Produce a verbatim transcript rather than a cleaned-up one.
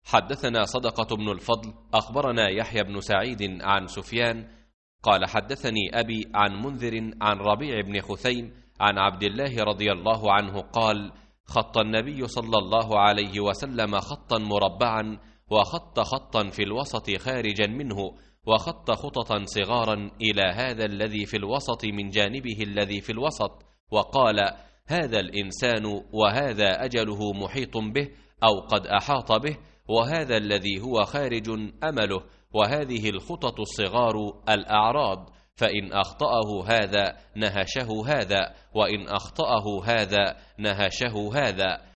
حدثنا صدقة بن الفضل أخبرنا يحيى بن سعيد عن سفيان قال حدثني أبي عن منذر عن ربيع بن خثيم عن عبد الله رضي الله عنه قال: خط النبي صلى الله عليه وسلم خطا مربعا، وخط خطا في الوسط خارجا منه، وخط خططا صغارا إلى هذا الذي في الوسط من جانبه الذي في الوسط، وقال: هذا الإنسان وهذا أجله محيط به أو قد أحاط به، وهذا الذي هو خارج أمله، وهذه الخطط الصغار الأعراض، فإن أخطأه هذا نهشه هذا، وإن أخطأه هذا نهشه هذا.